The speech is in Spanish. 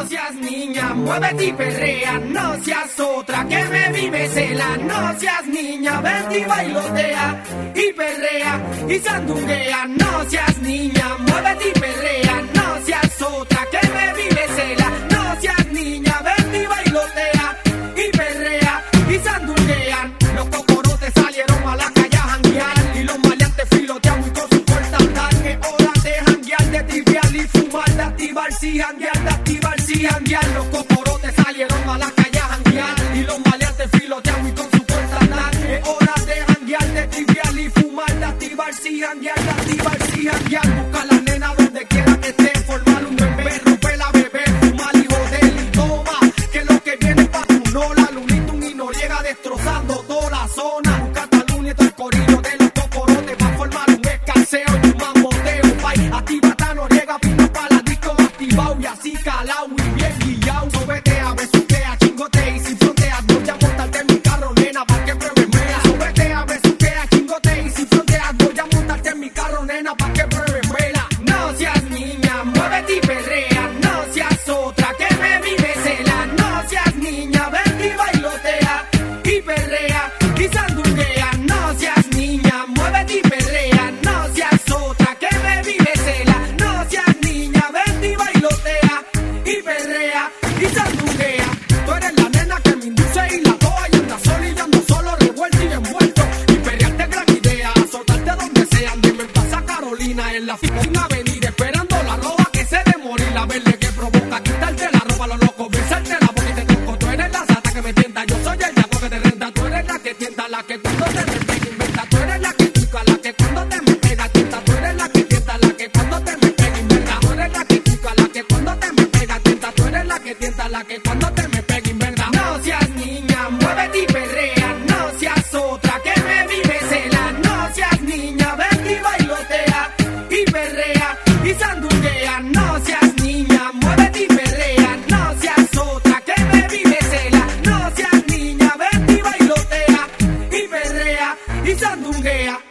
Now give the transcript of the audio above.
seas niña, muévete y perrea, no seas otra que me vive cela. No seas niña, ven y bailotea y perrea y sandunguea. No seas niña, muévete y perrea, no seas otra que me vive cela. No seas niña, ven y bailotea y perrea y sandunguean. Los cocorotes salieron a la calle a janguear y los maleantes filotean y con su cortandán. Es hora de janguear, de trivial y fumar, de activarse y janguear, de activarse y janguear. Los cocorotes salieron a la calle a janguear y los maleantes filotean y con su cortandán. Es hora de janguear, de trivial y fumar, de activarse y janguear, de activarse y janguear. Busca a la nena donde quiera que esté, formar un bebé, rompe la bebé, fumar y joder y toma, que lo que viene pa' tu nola. Lunitun y Noriega destrozando toda la zona. Busca a Luni y todo el corillo de los cocorotes pa' formar un escaseo y un mamoteo. Pay, activate a Noriega, pino pa' la disco activado y así calao y bien guillao. Súbete a besuquea, chingote y sin fronteas, voy a montarte en mi carro, nena, pa' que pruebes mea. Súbete a besuquea, chingote y sin fronteas, voy a montarte en mi carro, nena, pa' que pruebes vela. No seas niña, muévete y perrea, no seas otra que me vive cela. No seas niña, ven y bailotea y perrea y sandunguea. No seas niña, muévete y perrea, no seas otra que me vive cela. No seas niña, ven y bailotea y perrea y sandunguea. Tú eres la nena que me induce y la toa y anda sola y yo ando solo, revuelto y envuelto. Y perrearte es gran idea, soltarte donde sea. Dime en Plaza Carolina, en la Ficina Avenida, esperando la roba que se de morir. La verde que provoca quitarte la ropa, los locos, besarte la boca y te toco. Tú eres la sata que me tienta, yo soy el diablo que te renta. Tú eres la que tienta, la que cuando te respeta inventa. Tú eres la que pica, la que cuando te me pega tienta. Tú eres la que tienta, la que cuando te me pega inventa. Tú eres la que pica, la que cuando te me pega tienta. Tú eres la que tienta, la que cuando te me pega inventa. No seas niña, muévete y perrea, no seas otra que me vive cela. No seas niña, ven y bailotea y perrea y sandunguea. No seas niña, muévete y perrea, no seas otra que me vive cela. No seas niña, ven y bailotea y perrea y sandunguea.